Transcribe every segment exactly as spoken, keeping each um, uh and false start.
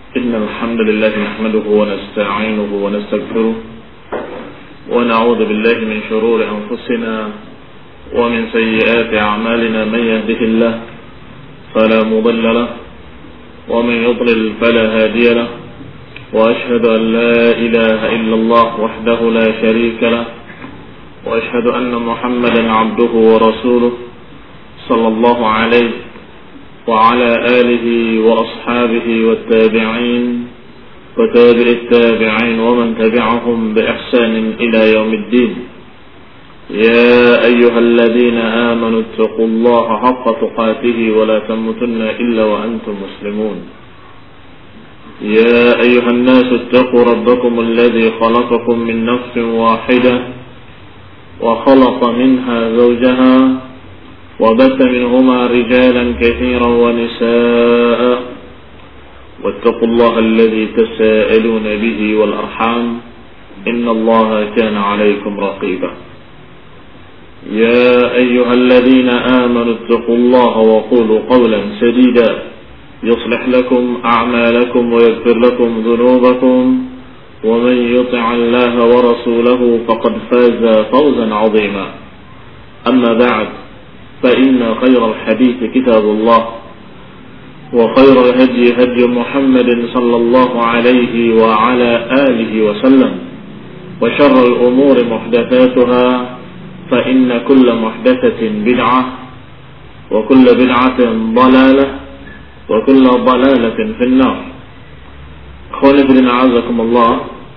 إن الحمد لله نحمده ونستعينه ونستغفره ونعوذ بالله من شرور أنفسنا ومن سيئات أعمالنا. من يهده الله فلا مضل له ومن يضلل فلا هادي له، وأشهد أن لا إله إلا الله وحده لا شريك له، وأشهد أن محمدا عبده ورسوله صلى الله عليه وعلى آله وأصحابه والتابعين وتابع التابعين ومن تبعهم بإحسان إلى يوم الدين. يا أيها الذين آمنوا اتقوا الله حق تقاته ولا تموتن إلا وأنتم مسلمون. يا أيها الناس اتقوا ربكم الذي خلقكم من نفس واحدة وخلق منها زوجها وبث منهما رجالا كثيرا ونساء، واتقوا الله الذي تساءلون به والأرحام إن الله كان عليكم رقيبا. يا أيها الذين آمنوا اتقوا الله وقولوا قولا سديدا يصلح لكم أعمالكم ويغفر لكم ذنوبكم، ومن يطع الله ورسوله فقد فاز فوزا عظيما. أما بعد، فإن خير الحديث كتاب الله، وخير الهدي هدي محمد صلى الله عليه وعلى آله وسلم، وشر الأمور محدثاتها، فإن كل محدثة بدعة، وكل بدعة ضلالة، وكل ضلالة في النار. Akhwani fillah, a'azakumullah.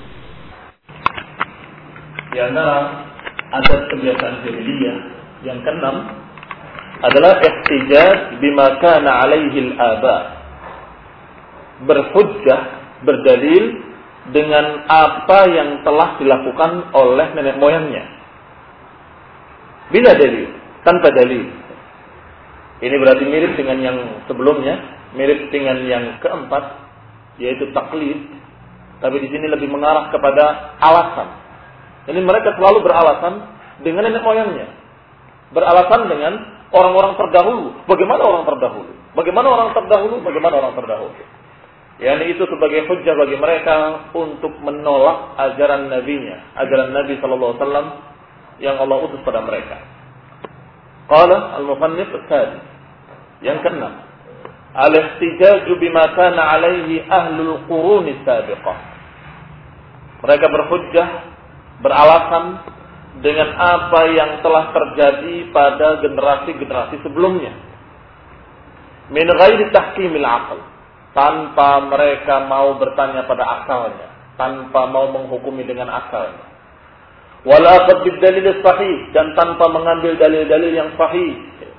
Di antara adat kebiasaan jahiliyah yang keenam adalah ihtijaj bima kana alaihi al-aba. Berhujjah, berdalil dengan apa yang telah dilakukan oleh nenek moyangnya. Bila dalil, tanpa dalil. Ini berarti mirip dengan yang sebelumnya, mirip dengan yang keempat, yaitu taklid. Tapi di sini lebih mengarah kepada alasan. Jadi mereka selalu beralasan dengan nenek moyangnya. Beralasan dengan orang-orang terdahulu. Bagaimana orang terdahulu? Bagaimana orang terdahulu? Bagaimana orang terdahulu? Yani itu sebagai hujjah bagi mereka untuk menolak ajaran nabinya, ajaran Nabi sallallahu alaihi wasallam yang Allah utus pada mereka. Qala al-mufannif al-thani, yang keenam, al-ihtijaj bima kana alaihi ahlul qurun as-sabiqah. Mereka berhujjah, beralasan dengan apa yang telah terjadi pada generasi-generasi sebelumnya. Min ghairi tahkimil aql, tanpa mereka mau bertanya pada akalnya, tanpa mau menghukumi dengan akalnya. Wal akhadh bid dalil sahih, dan tanpa mengambil dalil-dalil yang sahih.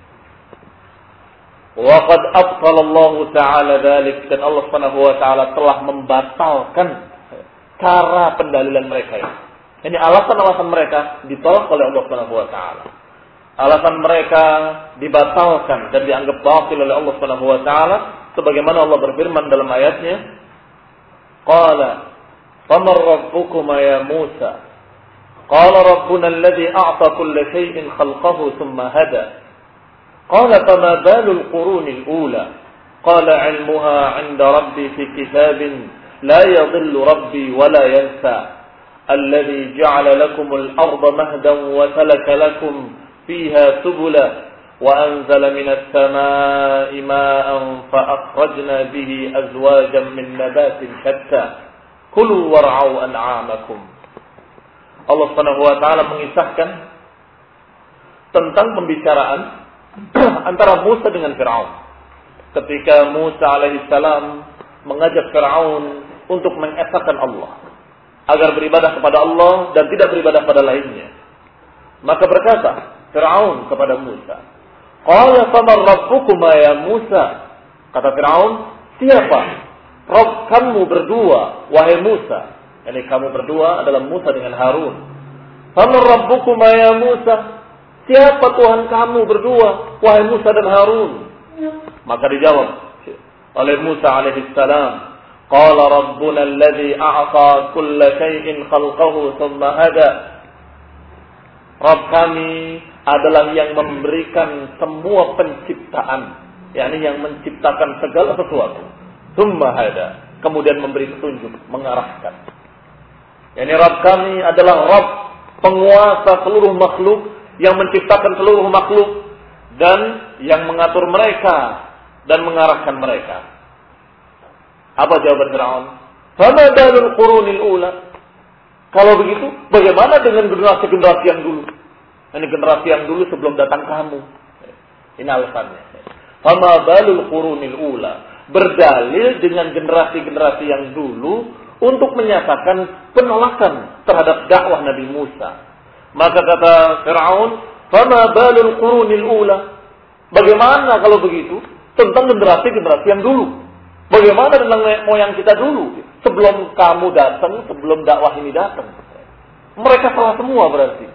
Wa qad abtala Allah taala dzalik, dan Allah Subhanahu wa taala telah membatalkan cara pendalilan mereka ini. Ini alasan-alasan mereka ditolak oleh Allah Subhanahu wa taala. Alasan mereka dibatalkan dan dianggap batil oleh Allah Subhanahu wa taala, sebagaimana Allah berfirman dalam ayatnya, qala famar rabbukuma ya Musa, qala rabbuna alladhi a'ta kulla shay'in khalqahu thumma hada, qala fama balul qurunil ula, qala 'ilmuha 'inda rabbi fi kitabin la yadhillu rabbi wa la yansa, الذي جعل لكم الأرض مهدا وسلك لكم فيها سبلا وأنزل من السماء ماء فأخرجنا به أزواجا من نبات شتى كلوا وارعوا أنعامكم. Allah Subhanahu wa taala mengisahkan tentang pembicaraan antara Musa dengan Fir'aun. Ketika Musa alaihissalam mengajak Fir'aun untuk mengesahkan Allah, agar beribadah kepada Allah dan tidak beribadah pada lainnya. Maka berkata Fir'aun kepada Musa, qala faman rabbukuma ya Musa. Kata Fir'aun, siapa Rabb kamu berdua, wahai Musa? Yani kamu berdua adalah Musa dengan Harun. Faman rabbukuma ya Musa, siapa Tuhan kamu berdua, wahai Musa dan Harun? Maka dijawab oleh Musa alaihissalam, qala rabbuna alladhi a'ta kulla shay'in khalqahu thumma hada. Rabb kami adalah yang memberikan semua penciptaan, yakni yang menciptakan segala sesuatu. Thumma hada, kemudian memberi petunjuk, mengarahkan. Yani Rabb kami adalah Rabb penguasa seluruh makhluk, yang menciptakan seluruh makhluk dan yang mengatur mereka dan mengarahkan mereka. Apa jawaban Fir'aun? Fama balul qurunil ula? Kalau begitu, bagaimana dengan generasi-generasi yang dulu? Ini generasi yang dulu sebelum datang kamu. Ini alasannya. Fama balul qurunil ula? Berdalil dengan generasi-generasi yang dulu untuk menyatakan penolakan terhadap dakwah Nabi Musa. Maka kata Fir'aun, "Fama balul qurunil ula?" Bagaimana kalau begitu tentang generasi-generasi yang dulu? Bagaimana tentang moyang kita dulu sebelum kamu datang, sebelum dakwah ini datang? Mereka salah semua berarti.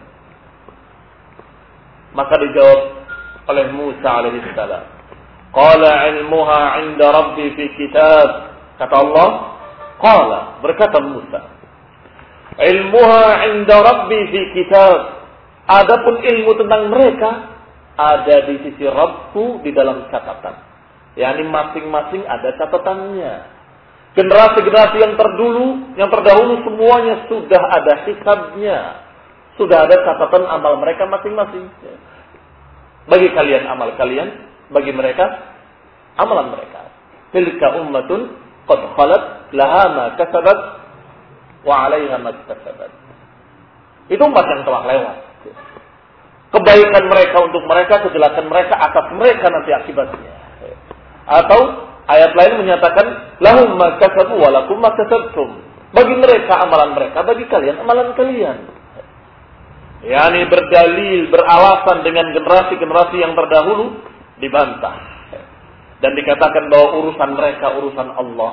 Maka dijawab oleh Musa alaihi salam, "Qala 'ilmuha 'inda rabbi fi kitab." Kata Allah, qala, berkata Musa, "Ilmuha 'inda rabbi fi kitab." Adapun ilmu tentang mereka ada di sisi Rabbku di dalam catatan. Yani masing-masing ada catatannya. Generasi-generasi yang terdulu, yang terdahulu semuanya sudah ada hisabnya. Sudah ada catatan amal mereka masing-masing. Bagi kalian amal kalian, bagi mereka amalan mereka. Tilka ummatun qad khalat laha ma kasabat wa 'alaiha ma kasabat. Itu umat yang telah lewat. Kebaikan mereka untuk mereka, kejelekan mereka atas mereka nanti akibatnya. Atau ayat lain menyatakan lahum ma kasabu wa lakum ma kasabtum. Bagi mereka amalan mereka, bagi kalian amalan kalian. Yani berdalil, beralasan dengan generasi-generasi yang terdahulu dibantah. Dan dikatakan bahwa urusan mereka urusan Allah.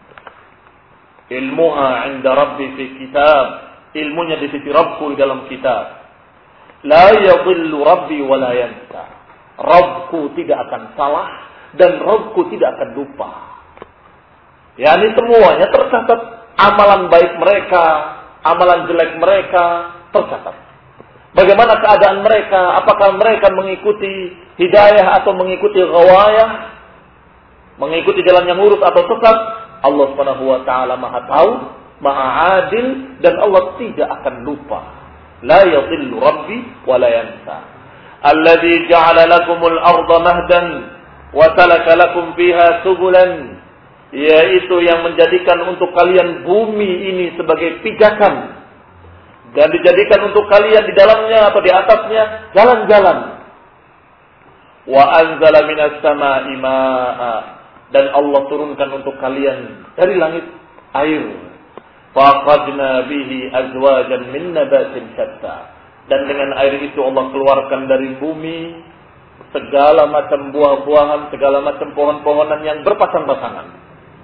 Ilmuha 'inda rabbi fi kitab. Ilmunya di sisi Rabbku di dalam kitab. La yadhillu rabbi wa la yansa. Rabbku tidak akan salah dan Rabbku tidak akan lupa. Yani semuanya tercatat. Amalan baik mereka, amalan jelek mereka tercatat. Bagaimana keadaan mereka? Apakah mereka mengikuti hidayah atau mengikuti ghawayah? Mengikuti jalan yang lurus atau sesat? Allah Subhanahu wa taala Maha tahu, Maha adil, dan Allah tidak akan lupa. La yadhillu rabbi wa la yansa. Alladzi ja'ala lakumul arda mahdan wa salaka lakum fiha subulan. Yaitu yang menjadikan untuk kalian bumi ini sebagai pijakan dan dijadikan untuk kalian di dalamnya atau di atasnya jalan-jalan. Wa anzala minas samaa'i maa'a, dan Allah turunkan untuk kalian dari langit air. Faqadna bihi azwajan min nabatin syatta, dan dengan air itu Allah keluarkan dari bumi segala macam buah-buahan, segala macam pohon-pohonan yang berpasang-pasangan.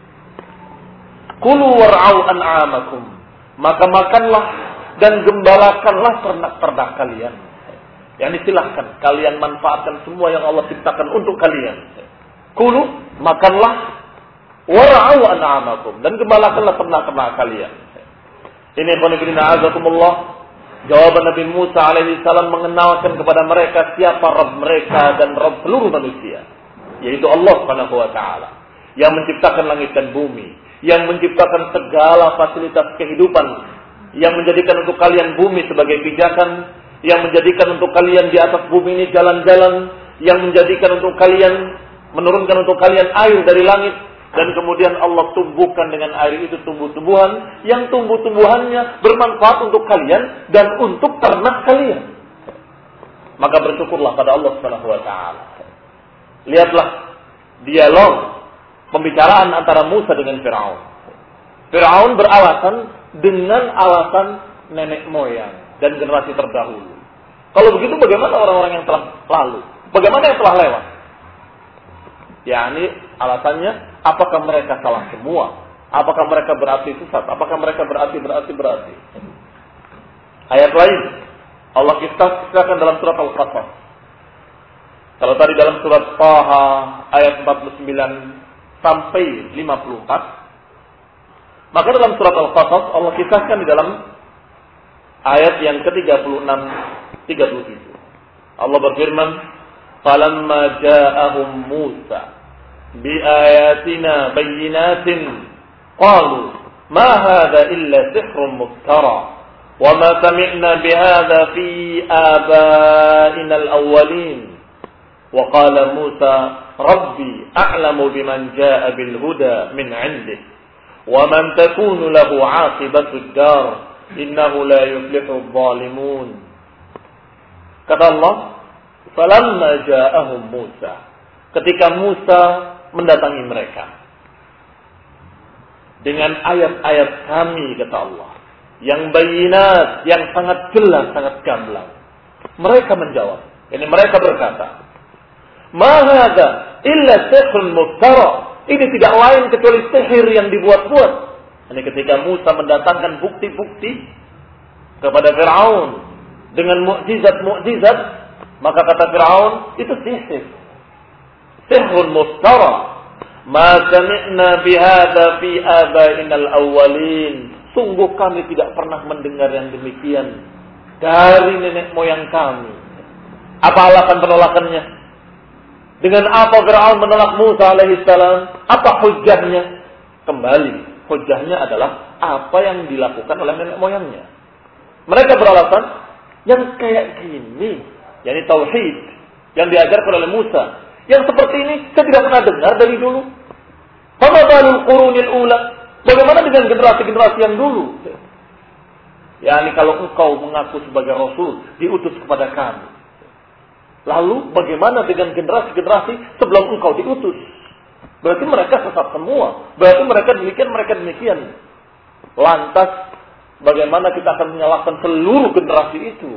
Kulu war'au an'amakum, maka makanlah dan gembalakanlah ternak-ternak kalian. Yang silahkan kalian manfaatkan semua yang Allah ciptakan untuk kalian. Kulu, makanlah, war'au an'amakum, dan gembalakanlah ternak-ternak kalian. Ini qanibina azakumullah, jawaban Nabi Musa alaihi salam mengenalkan kepada mereka siapa Rabb mereka dan Rabb seluruh manusia, yaitu Allah Subhanahu wa taala yang menciptakan langit dan bumi, yang menciptakan segala fasilitas kehidupan, yang menjadikan untuk kalian bumi sebagai pijakan, yang menjadikan untuk kalian di atas bumi ini jalan-jalan, yang menjadikan untuk kalian, menurunkan untuk kalian air dari langit, dan kemudian Allah tumbuhkan dengan air itu tumbuh-tumbuhan, yang tumbuh-tumbuhannya bermanfaat untuk kalian dan untuk ternak kalian. Maka bersyukurlah pada Allah Subhanahu wa taala. Lihatlah dialog pembicaraan antara Musa dengan Fir'aun. Fir'aun beralasan dengan alasan nenek moyang dan generasi terdahulu. Kalau begitu bagaimana orang-orang yang telah lalu? Bagaimana yang telah lewat? Yani alasannya, apakah mereka salah semua? Apakah mereka berarti sesat? Apakah mereka berarti berarti berarti? Ayat lain Allah kisahkan dalam surat Al-Qasas. Kalau tadi dalam surat Taha ayat empat puluh sembilan sampai lima puluh empat, maka dalam surat Al-Qasas Allah kisahkan di dalam ayat yang ke tiga puluh enam tiga puluh tujuh. Allah berfirman, "Falamma ja'ahum Musa bi ayatina bayyinatin qalu ma hadha illa sihrun muftara wa ma sami'na bihadha fi abaina al-awwalin. Wa qala Musa rabbi a'lamu biman jaa'a bil huda min 'indihi wa man takunu lahu 'aqibatu ad-dar innahu la yuflihu adh-dhalimun. Kata Allah, falamma ja'ahum Musa, ketika Musa mendatangi mereka dengan ayat-ayat kami, kata Allah, yang bayinat, yang sangat jelas, sangat gamblang, mereka menjawab, ini mereka berkata, ma hadza illa sihrun muftara, ini tidak lain kecuali sihir yang dibuat-buat. Ini ketika Musa mendatangkan bukti-bukti kepada Fir'aun dengan mukjizat-mukjizat, maka kata Fir'aun, itu sihir. Sihrun muftara. Ma sami'na bihadza fi abaina al-awwalin. Sungguh kami tidak pernah mendengar yang demikian dari nenek moyang kami. Apa alasan penolakannya? Dengan apa Fir'aun menolak Musa alaihissalam? Apa hujjahnya? Kembali, hujjahnya adalah apa yang dilakukan oleh nenek moyangnya. Mereka beralasan, yang kayak gini, yakni tauhid, yang diajarkan oleh Musa, yang seperti ini saya tidak pernah dengar dari dulu. Fama balul qurunil ula? Bagaimana dengan generasi-generasi yang dulu? Yakni kalau engkau mengaku sebagai Rasul, diutus kepada kami. Lalu bagaimana dengan generasi-generasi sebelum engkau diutus? Berarti mereka sesat semua. Berarti mereka demikian, mereka demikian. Lantas bagaimana kita akan menyalahkan seluruh generasi itu?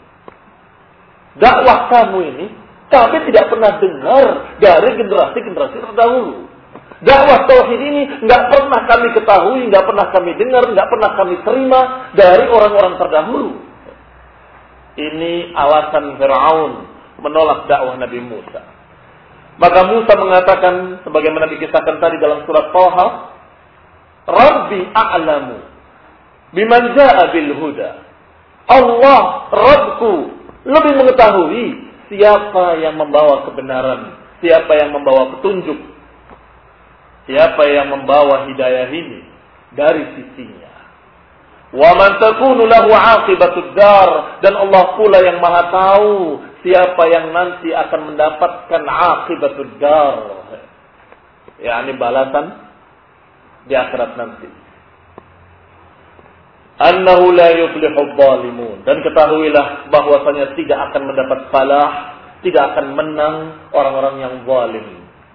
Dakwah kamu ini kami tidak pernah dengar dari generasi-generasi terdahulu. Dakwah tauhid ini nggak pernah kami ketahui, nggak pernah kami dengar, nggak pernah kami terima dari orang-orang terdahulu. Ini alasan Fir'aun menolak dakwah Nabi Musa. Maka Musa mengatakan, sebagaimana dikisahkan tadi dalam surat Thaha, Rabbi a'lamu biman jaa'a bil huda. Allah, Rabbku, lebih mengetahui siapa yang membawa kebenaran, siapa yang membawa petunjuk, siapa yang membawa hidayah ini dari sisinya. Wa man takunu lahu 'aqibatud dar, dan Allah pula yang Maha tahu siapa yang nanti akan mendapatkan 'aqibatud dar, yakni balasan di akhirat nanti. Annahu la yuflihu adh-dhalimun, dan ketahuilah bahwasanya tidak akan mendapat falah, tidak akan menang orang-orang yang zalim.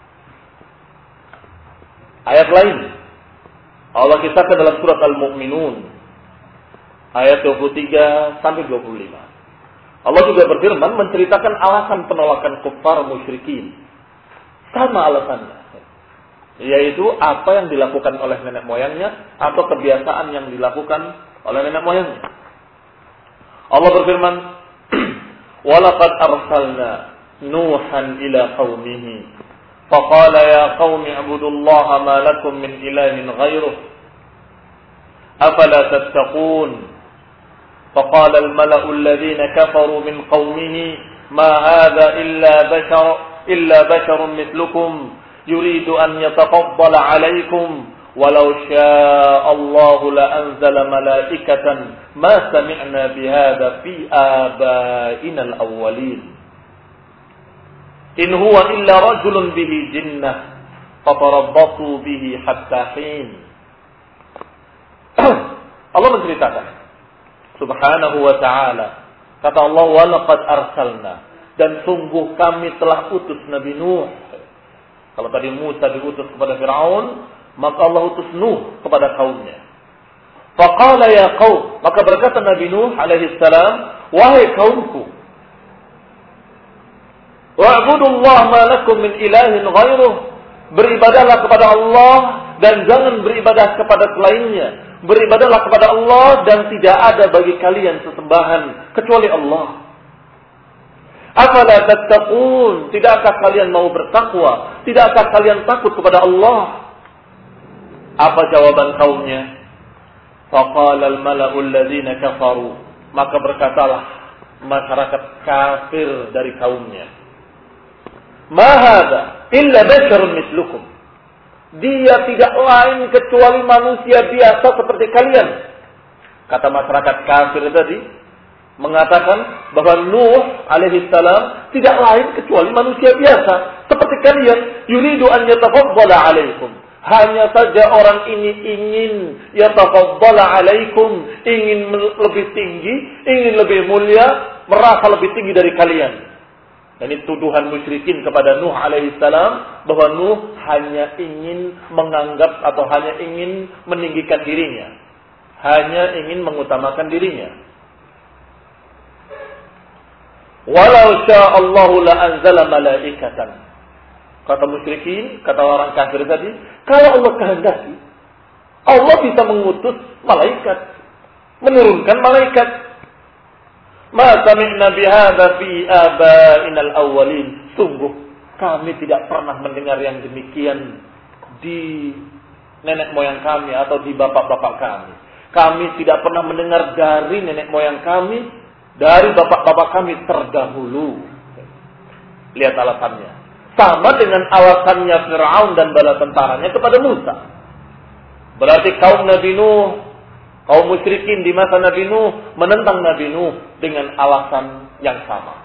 Ayat lain Allah kisahkan dalam surat Al-Mu'minun ayat dua puluh tiga sampai dua puluh lima. Allah juga berfirman menceritakan alasan penolakan kuffar musyrikin. Sama alasannya, yaitu apa yang dilakukan oleh nenek moyangnya atau kebiasaan yang dilakukan oleh nenek moyangnya. Allah berfirman, "Walaqad arsalna Nuhan ila qaumihi, faqala ya qaumi ibudullaha ma lakum min ilahin ghairuh, afala tattaqun." فقال الملأ الذين كفروا من قومه ما هذا إلا بشر إلا بشر مثلكم يريد أن يتفضل عليكم ولو شاء الله لأنزل ملائكة ما سمعنا بهذا في آبائنا الأولين إن هو إلا رجل به جنة فتربصوا به حتى حين. Allah menceritakan Subhanahu wa ta'ala, kata Allah, walaqad arsalna, dan sungguh kami telah utus Nabi Nuh. Kalau tadi Musa diutus kepada Fir'aun, maka Allah utus Nuh kepada kaumnya. Faqala ya qaum, maka berkata Nabi Nuh alaihi salam, wahai kaumku, wa'budullaha ma lakum min ilahin ghairuh, beribadahlah kepada Allah dan jangan beribadah kepada selainnya. Beribadahlah kepada Allah dan tidak ada bagi kalian sesembahan kecuali Allah. Afala tattaqun, tidakkah kalian mau bertakwa? Tidakkah kalian takut kepada Allah? Apa jawaban kaumnya? Faqala al-mala'u alladhina kafaru, maka berkatalah masyarakat kafir dari kaumnya, ma hadza illa basharun mislukum. Dia tidak lain kecuali manusia biasa seperti kalian. Kata masyarakat kafir tadi mengatakan bahwa Nuh alaihi salam tidak lain kecuali manusia biasa seperti kalian. Yuridu an yatafaddala alaikum. Hanya saja orang ini ingin yatafaddala alaikum, ingin lebih tinggi, ingin lebih mulia, merasa lebih tinggi dari kalian. Dan ini tuduhan musyrikin kepada Nuh alaihi salam bahwa Nuh hanya ingin menganggap atau hanya ingin meninggikan dirinya, hanya ingin mengutamakan dirinya. Walau sya'allahu la anzala malaikatan. Kata musyrikin, kata orang kafir tadi, kalau Allah kehendaki, Allah bisa mengutus malaikat, menurunkan malaikat. Ma sami'na bihadza fi aba'inal awwalin. Sungguh kami tidak pernah mendengar yang demikian di nenek moyang kami atau di bapak-bapak kami. Kami tidak pernah mendengar dari nenek moyang kami, dari bapak-bapak kami terdahulu. Lihat alasannya. Sama dengan alasannya Fir'aun dan bala tentaranya kepada Musa. Berarti kaum Nabi Nuh, kaum musyrikin di masa Nabi Nuh menentang Nabi Nuh dengan alasan yang sama.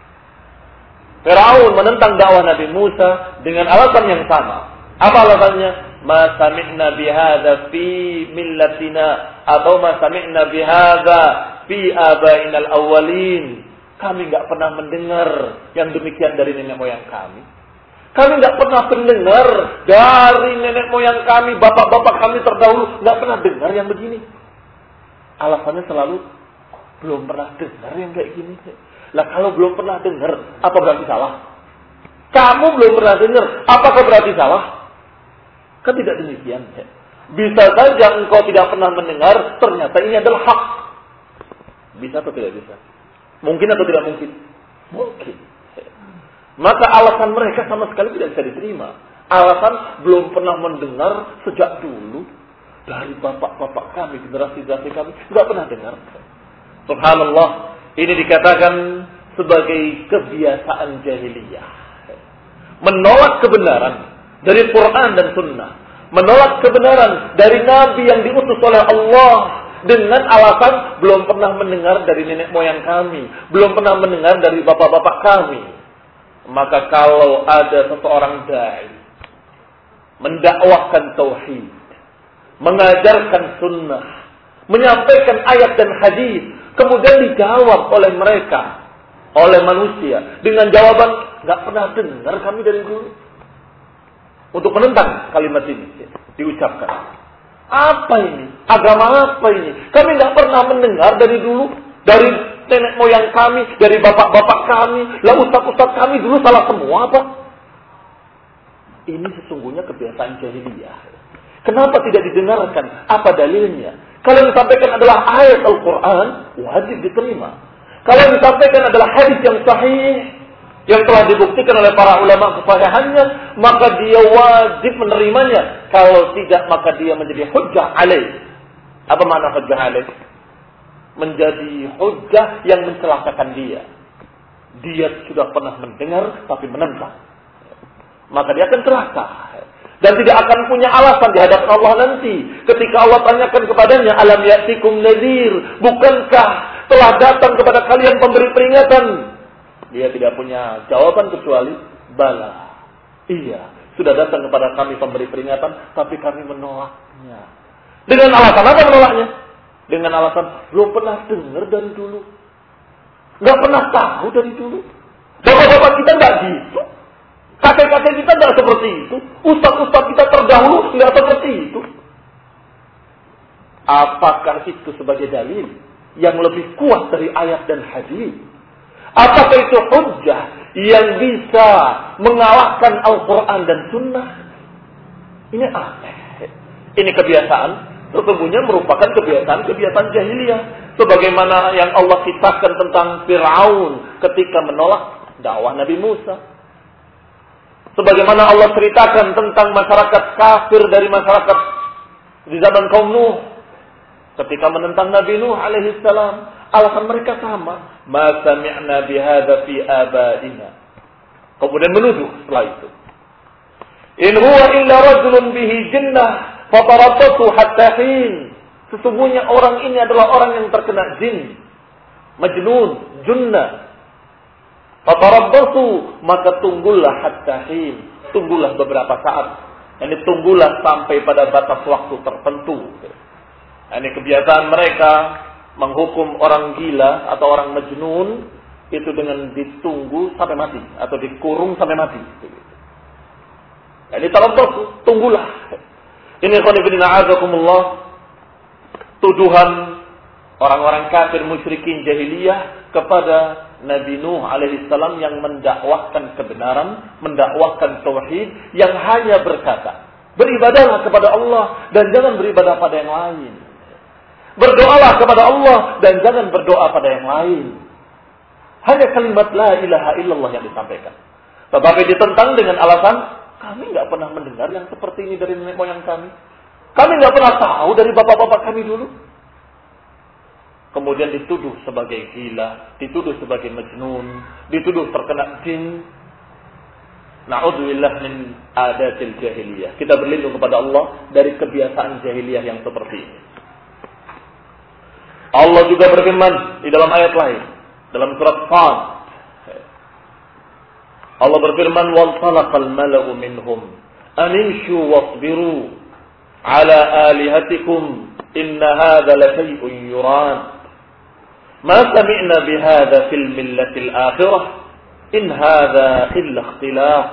Fir'aun menentang dakwah Nabi Musa dengan alasan yang sama. Apa alasannya? Ma sami'na bihadza fi millatina atau ma sami'na bihadza fi abainal awwalin. Kami enggak pernah mendengar yang demikian dari nenek moyang kami. Kami enggak pernah mendengar dari nenek moyang kami, bapak-bapak kami terdahulu enggak pernah dengar yang begini. Alasannya selalu belum pernah dengar yang kayak gini. Lah kalau belum pernah dengar, apa berarti salah? Kamu belum pernah dengar, apakah berarti salah? Kan tidak demikian. Bisa saja engkau tidak pernah mendengar, ternyata ini adalah hak. Bisa atau tidak bisa? Mungkin atau tidak mungkin? Mungkin. Maka alasan mereka sama sekali tidak bisa diterima. Alasan belum pernah mendengar sejak dulu. Dari bapak-bapak kami, generasi-generasi kami, tidak pernah dengar. Subhanallah, ini dikatakan sebagai kebiasaan jahiliyah. Menolak kebenaran dari Quran dan Sunnah. Menolak kebenaran dari Nabi yang diutus oleh Allah. Dengan alasan belum pernah mendengar dari nenek moyang kami. Belum pernah mendengar dari bapak-bapak kami. Maka kalau ada seseorang dai mendakwahkan tauhid, mengajarkan sunnah, menyampaikan ayat dan hadis, kemudian dijawab oleh mereka, oleh manusia dengan jawaban nggak pernah dengar kami dari dulu, untuk menentang kalimat ini diucapkan. Apa ini? Agama apa ini? Kami nggak pernah mendengar dari dulu, dari nenek moyang kami, dari bapak-bapak kami, lah ustaz-ustaz kami dulu salah semua apa? Ini sesungguhnya kebiasaan jahiliyah. Kenapa tidak didengarkan? Apa dalilnya? Kalau yang disampaikan adalah ayat Al-Quran, wajib diterima. Kalau yang disampaikan adalah hadis yang sahih, yang telah dibuktikan oleh para ulama kesahihannya, maka dia wajib menerimanya. Kalau tidak, maka dia menjadi hujjah alaih. Apa makna hujjah alaih? Menjadi hujjah yang mencelakakan dia. Dia sudah pernah mendengar, tapi menentang. Maka dia akan celaka. Dan tidak akan punya alasan di hadapan Allah nanti. Ketika Allah tanyakan kepadanya, alam ya'tikum nadhir, bukankah telah datang kepada kalian pemberi peringatan? Dia tidak punya jawaban kecuali bala. Iya, sudah datang kepada kami pemberi peringatan, tapi kami menolaknya. Dengan alasan apa menolaknya? Dengan alasan belum pernah dengar dari dulu. Nggak pernah tahu dari dulu. Bapak-bapak kita nggak gitu. Kakek-kakek kita nggak seperti itu. Ustaz-ustaz kita terdahulu nggak seperti itu. Apakah itu sebagai dalil yang lebih kuat dari ayat dan hadis? Apakah itu hujjah yang bisa mengalahkan Al-Quran dan Sunnah? Ini aneh. Ini kebiasaan, sesungguhnya merupakan kebiasaan-kebiasaan jahiliyah. Sebagaimana yang Allah kisahkan tentang Fir'aun ketika menolak dakwah Nabi Musa. Sebagaimana Allah ceritakan tentang masyarakat kafir dari masyarakat di zaman kaum Nuh. Ketika menentang Nabi Nuh alaihi salam, alasan mereka sama. Ma sami'na bihadza fi abaina. Kemudian menuduh setelah itu. In huwa illa rajulun bihi jinnah fatarabbasu hatta hin. Sesungguhnya orang ini adalah orang yang terkena jin, majnun, junna. Fatarabbasu, maka tunggulah hatta hin. Tunggulah beberapa saat. Ini tunggulah sampai pada batas waktu tertentu. Ini kebiasaan mereka menghukum orang gila atau orang majnun itu dengan ditunggu sampai mati atau dikurung sampai mati. Ini tarabbasu, tunggulah. Ini khonibina a'azakumullah, tuduhan orang-orang kafir musyrikin jahiliyah kepada Nabi Nuh alaihi salam yang mendakwahkan kebenaran, mendakwahkan tauhid, yang hanya berkata, beribadahlah kepada Allah dan jangan beribadah pada yang lain. Berdoalah kepada Allah dan jangan berdoa pada yang lain. Hanya kalimat la ilaha illallah yang disampaikan. Tetapi ditentang dengan alasan, kami nggak pernah mendengar yang seperti ini dari nenek moyang kami. Kami nggak pernah tahu dari bapak-bapak kami dulu. Kemudian dituduh sebagai gila, dituduh sebagai majnun, dituduh terkena jin. Na'udzubillah min adatil jahiliyah. Kita berlindung kepada Allah dari kebiasaan jahiliyah yang seperti ini. Allah juga berfirman di dalam ayat lain, dalam surat Qad. Allah berfirman, "Wal talaqal mala'u minhum an imshu wasbiru ala alihatikum inna hadza la shay'un yurad. Ma sami'na bihadza fil millatil akhirah in hadza illa ikhtilaf."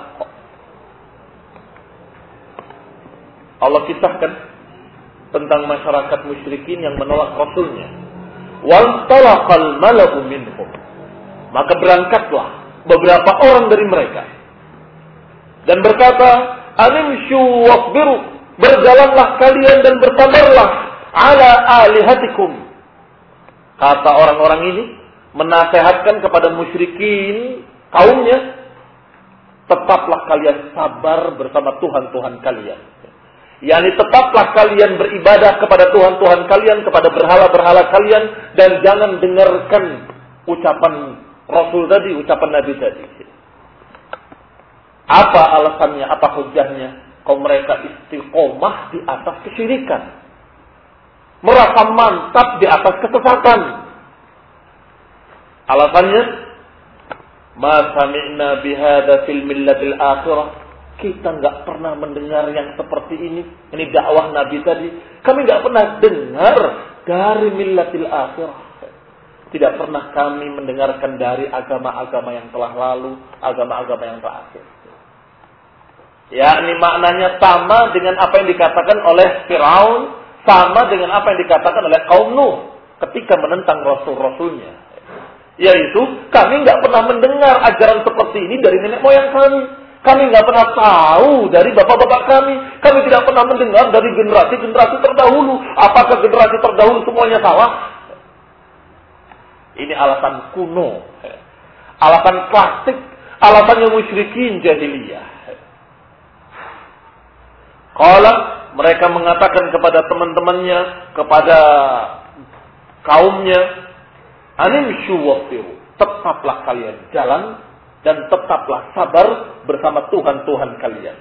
Allah kisahkan tentang masyarakat musyrikin yang menolak rasulnya. Wal talaqal mala'u minhum, maka berangkatlah beberapa orang dari mereka dan berkata, "Animshu wasbiru," berjalanlah kalian dan bersabarlah, "ala alihatikum." Kata orang-orang ini menasehatkan kepada musyrikin kaumnya, tetaplah kalian sabar bersama Tuhan-Tuhan kalian. Yani tetaplah kalian beribadah kepada Tuhan-Tuhan kalian, kepada berhala-berhala kalian, dan jangan dengarkan ucapan Rasul tadi, ucapan Nabi tadi. Apa alasannya, apa hujahnya? Kaum mereka istiqomah di atas kesyirikan, merasa mantap di atas kesesatan. Alasannya, ma sami'na bihadza fil millatil akhirah. Kita nggak pernah mendengar yang seperti ini. Ini dakwah Nabi tadi. Kami nggak pernah dengar dari millatil akhirah. Tidak pernah kami mendengarkan dari agama-agama yang telah lalu, agama-agama yang terakhir. Ya, ini maknanya sama dengan apa yang dikatakan oleh Firaun, sama dengan apa yang dikatakan oleh kaum Nuh ketika menentang rasul-rasulnya. Yaitu, kami nggak pernah mendengar ajaran seperti ini dari nenek moyang kami. Kami nggak pernah tahu dari bapak-bapak kami. Kami tidak pernah mendengar dari generasi-generasi terdahulu. Apakah generasi terdahulu semuanya salah? Ini alasan kuno, alasan klasik, alasannya musyrikin jahiliyah. Kalau mereka mengatakan kepada teman-temannya, kepada kaumnya, "Animshu wasbiru," tetaplah kalian jalan dan tetaplah sabar bersama Tuhan-Tuhan kalian.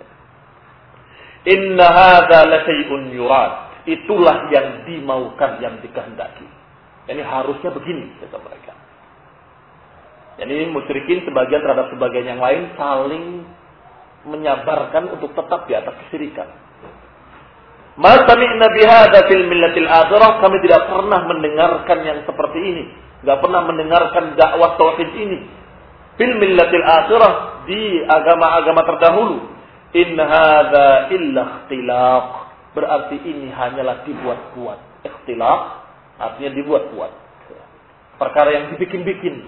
Inna hadza la syai'un yurad. Itulah yang dimaukan, yang dikehendaki. Ini harusnya begini, kata mereka. Jadi musyrikin sebagian terhadap sebagian yang lain saling menyabarkan untuk tetap di atas kesyirikan. Ma sami'na bihadza fil millatil akhirah, kami tidak pernah mendengarkan yang seperti ini, enggak pernah mendengarkan dakwah tauhid ini. Fil millatil akhirah, di agama-agama terdahulu. In hadza illa ikhtilaq, berarti ini hanyalah dibuat-buat. Ikhtilaq artinya dibuat-buat, perkara yang dibikin-bikin.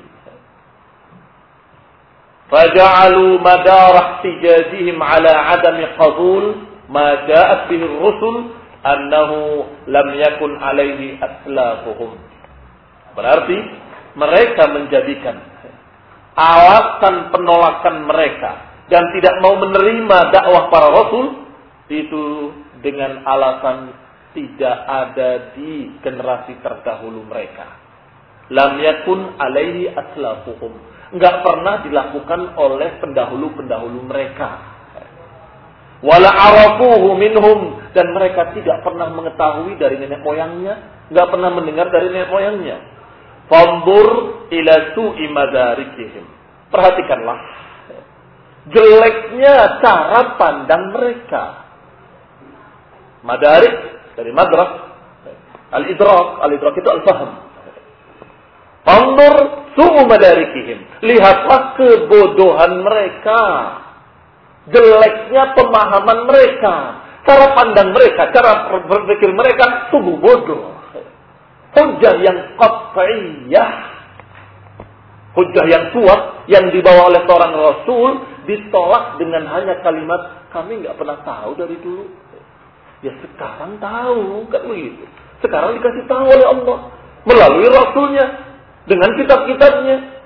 Faja'alu madar ihtijajihim ala adami qabul ma ja'at bihi ar-rusul annahu lam yakun alaihi aslafuhum. Berarti mereka menjadikan alasan penolakan mereka dan tidak mau menerima dakwah para rasul itu dengan alasan tidak ada di generasi terdahulu mereka. Lam yakun alaihi aslafuhum. Enggak pernah dilakukan oleh pendahulu-pendahulu mereka. Wala arafuhu minhum, dan mereka tidak pernah mengetahui dari nenek moyangnya, enggak pernah mendengar dari nenek moyangnya. Fanzur ila su'i madarikihim. Perhatikanlah jeleknya cara pandang mereka. Madarik dari madrak, al-idrak, al-idrak itu al-fahm. Fanzur su'u madarikihim. Lihatlah kebodohan mereka. Jeleknya pemahaman mereka. Cara pandang mereka, cara berpikir mereka sungguh bodoh. Hujjah yang qat'iyah. Hujjah yang kuat yang dibawa oleh seorang Rasul ditolak dengan hanya kalimat, kami nggak pernah tahu dari dulu. Ya sekarang tahu, kan begitu. Sekarang dikasih tahu oleh Allah melalui Rasulnya dengan kitab-kitabnya.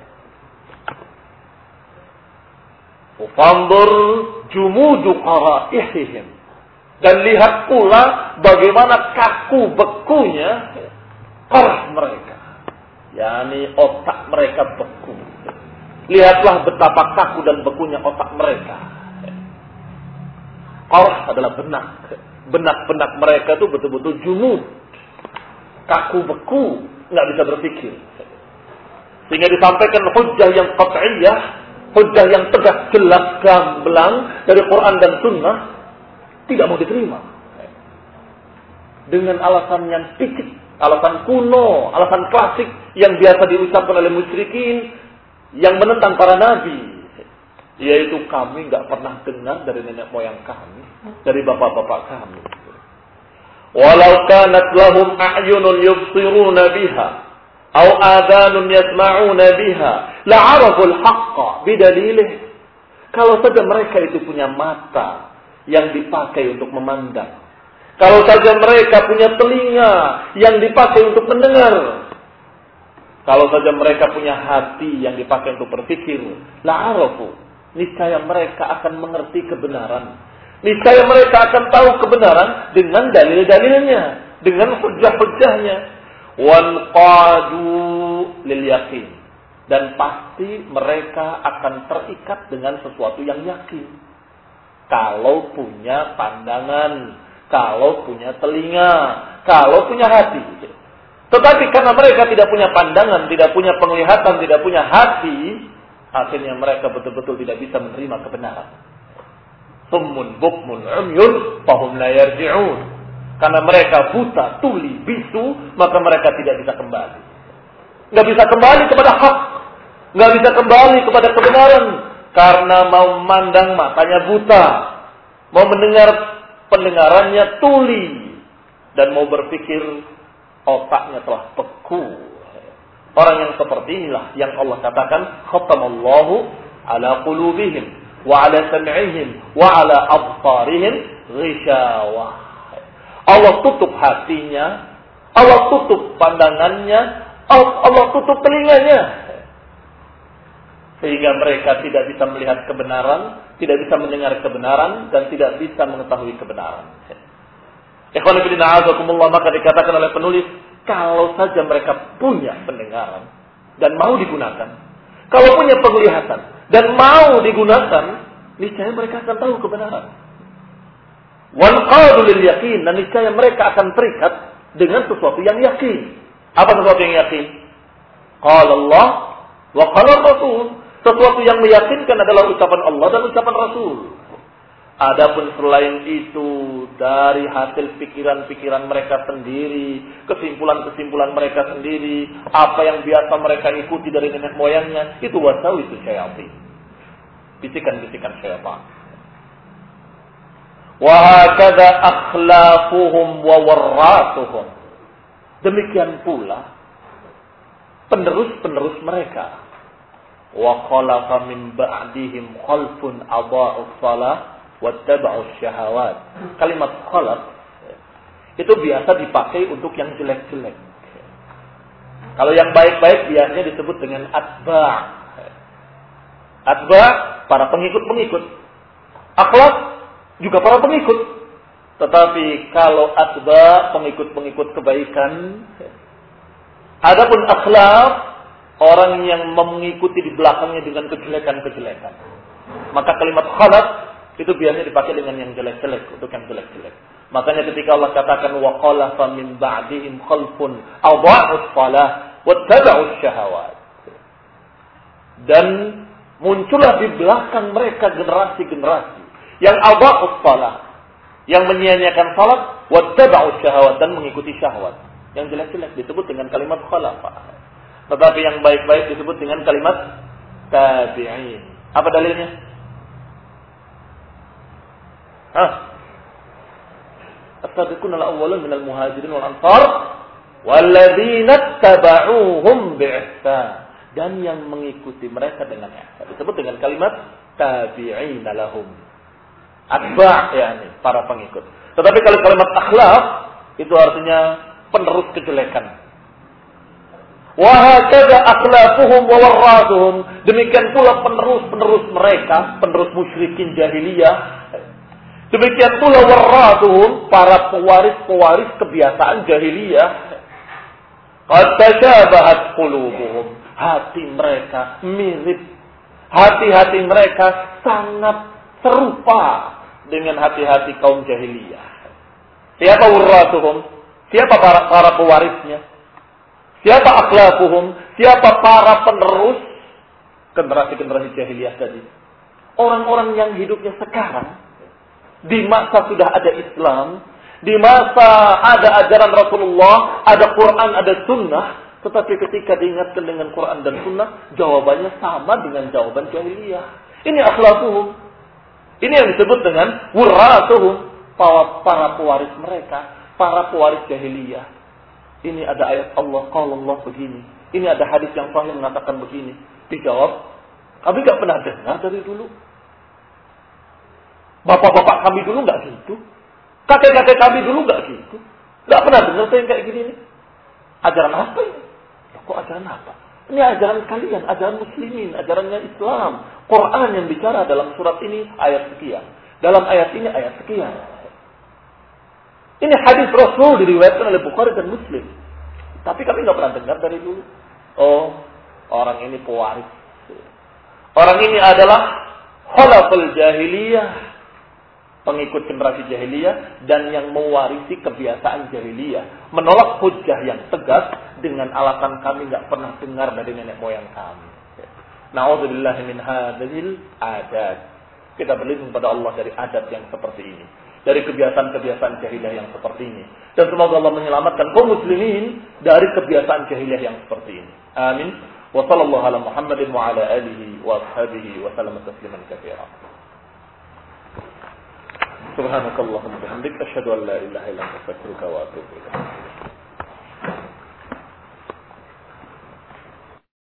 Fanzur jumudu qara'ihim, dan lihat pula bagaimana kaku bekunya qarah mereka, yakni otak mereka beku. Lihatlah betapa kaku dan bekunya otak mereka. Qarah adalah benak. Benak-benak mereka itu betul-betul jumud, kaku beku, nggak bisa berpikir. Sehingga disampaikan hujjah yang qat'iyah, hujjah yang tegas, jelas, gamblang dari Quran dan Sunnah, tidak mau diterima. Dengan alasan yang pikir, alasan kuno, alasan klasik yang biasa diucapkan oleh musyrikin yang menentang para nabi. Yaitu kami nggak pernah dengar dari nenek moyang kami, dari bapak-bapak kami. Walau kanat lahum a'yunun yubsiruna biha, atau adhanun yasma'una biha, la'araful haqqa bidalilih. Kalau saja mereka itu punya mata yang dipakai untuk memandang, kalau saja mereka punya telinga yang dipakai untuk mendengar, kalau saja mereka punya hati yang dipakai untuk berpikir, la'arafu, niscaya mereka akan mengerti kebenaran. Niscaya mereka akan tahu kebenaran dengan dalil-dalilnya, dengan hujjah-hujjahnya. Wanqadu lil yakin, dan pasti mereka akan terikat dengan sesuatu yang yakin. Kalau punya pandangan, kalau punya telinga, kalau punya hati. Tetapi karena mereka tidak punya pandangan, tidak punya penglihatan, tidak punya hati, akhirnya mereka betul-betul tidak bisa menerima kebenaran. Summun bukmun umyun fahum la yarji'un. Karena mereka buta, tuli, bisu, maka mereka tidak bisa kembali. Nggak bisa kembali kepada hak, nggak bisa kembali kepada kebenaran, karena mau memandang matanya buta, mau mendengar pendengarannya tuli, dan mau berpikir otaknya telah beku. Orang yang seperti inilah yang Allah katakan khatamallahu ala qulubihim wa ala sam'ihim wa ala absarihim ghishawah. Allah tutup hatinya, Allah tutup pandangannya, Allah tutup telinganya, sehingga mereka tidak bisa melihat kebenaran, tidak bisa mendengar kebenaran, dan tidak bisa mengetahui kebenaran. Ikhwan fillah a'azakumullah, maka dikatakan oleh penulis, kalau saja mereka punya pendengaran dan mau digunakan, kalau punya penglihatan dan mau digunakan, niscaya mereka akan tahu kebenaran. Wanqadu lil yakin, dan niscaya mereka akan terikat dengan sesuatu yang yakin. Apa sesuatu yang yakin? Qala Allah wa qala Rasul. Sesuatu yang meyakinkan adalah ucapan Allah dan ucapan Rasul. Adapun selain itu dari hasil pikiran-pikiran mereka sendiri, kesimpulan-kesimpulan mereka sendiri, apa yang biasa mereka ikuti dari nenek moyangnya, itu wasawis syaitan. Bisikan-bisikan syaitan. Wa hakadha akhlaquhum wa warratuhum. Demikian pula penerus-penerus mereka. Wa khalaqa min ba'dihim khalfun adha'us shalah wattaba'us syahawat. Kalimat khalaq itu biasa dipakai untuk yang jelek-jelek. Kalau yang baik-baik biasanya disebut dengan atba'. Atba' para pengikut-pengikut. Akhlak juga para pengikut. Tetapi kalau atba' pengikut-pengikut kebaikan, adapun akhlak orang yang mengikuti di belakangnya dengan kejelekan-kejelekan. Maka kalimat khalaq Itu biasanya dipakai dengan yang jelek-jelek, untuk yang jelek-jelek. Makanya ketika Allah katakan wa khalafa min ba'dihim khalfun adha'us shalah wattaba'us syahawat. Dan muncullah di belakang mereka generasi-generasi yang adha'us shalah, yang menyia-nyiakan salat, wattaba'us syahawat, dan mengikuti syahwat. Yang jelek-jelek disebut dengan kalimat khalafa. Tetapi yang baik-baik disebut dengan kalimat tabi'in. Apa dalilnya? Hah? As-sabiquna al-awwalun minal muhajirin wal ansar walladzina tabauhum bi'ihsan, dan yang mengikuti mereka dengan ihsan disebut dengan kalimat tabi'ina lahum. Atba' yakni para pengikut. Tetapi kalau kalimat akhlak itu artinya penerus kejelekan. Wa hakadha akhlaquhum wa warratuhum, demikian pula penerus-penerus mereka, penerus musyrikin jahiliyah. Demikian pula warratuhum, para pewaris-pewaris kebiasaan jahiliyah. Qad tashabahat qulubuhum, hati mereka mirip, hati-hati mereka sangat serupa dengan hati-hati kaum jahiliyah. Siapa warratuhum? Siapa para, para pewarisnya? Siapa akhlaquhum? Siapa para penerus generasi-generasi jahiliyah tadi? Orang-orang yang hidupnya sekarang, di masa sudah ada Islam, di masa ada ajaran Rasulullah, ada Quran, ada Sunnah, tetapi ketika diingatkan dengan Quran dan Sunnah, jawabannya sama dengan jawaban jahiliyah. Ini akhlaquhum. Ini yang disebut dengan wurratuhum, para pewaris mereka, para pewaris jahiliyah. Ini ada ayat Allah, qala Allah begini. Ini ada hadis yang sahih mengatakan begini. Dijawab, kami enggak pernah dengar dari dulu. Bapak-bapak kami dulu enggak gitu. Kakek-kakek kami dulu enggak gitu. Enggak pernah dengar saya yang kayak gini nih. Ajaran apa ini? Loh, kok ajaran apa? Ini ajaran kalian, ajaran muslimin, ajarannya Islam. Quran yang bicara dalam surat ini ayat sekian. Dalam ayat ini ayat sekian. Ini hadis Rasul diriwayatkan oleh Bukhari dan Muslim. Tapi kami nggak pernah dengar dari dulu. Oh, orang ini pewaris. Orang ini adalah khalaful jahiliyah, pengikut generasi jahiliyah, dan yang mewarisi kebiasaan jahiliyah. Menolak hujjah yang tegas dengan alasan kami nggak pernah dengar dari nenek moyang kami. Na'udzubillah min hadzal adat. Kita berlindung pada Allah dari adat yang seperti ini, dari kebiasaan-kebiasaan jahiliyah yang seperti ini. Dan semoga Allah menyelamatkan kaum muslimin dari kebiasaan jahiliyah yang seperti ini. Amin. Wa sallallahu ala Muhammadin wa ala alihi wa ashabihi wa sallam tasliman katsiran. Subhanakallahumma wa bihamdika asyhadu an la ilaha illa anta astaghfiruka wa atubu ilaik.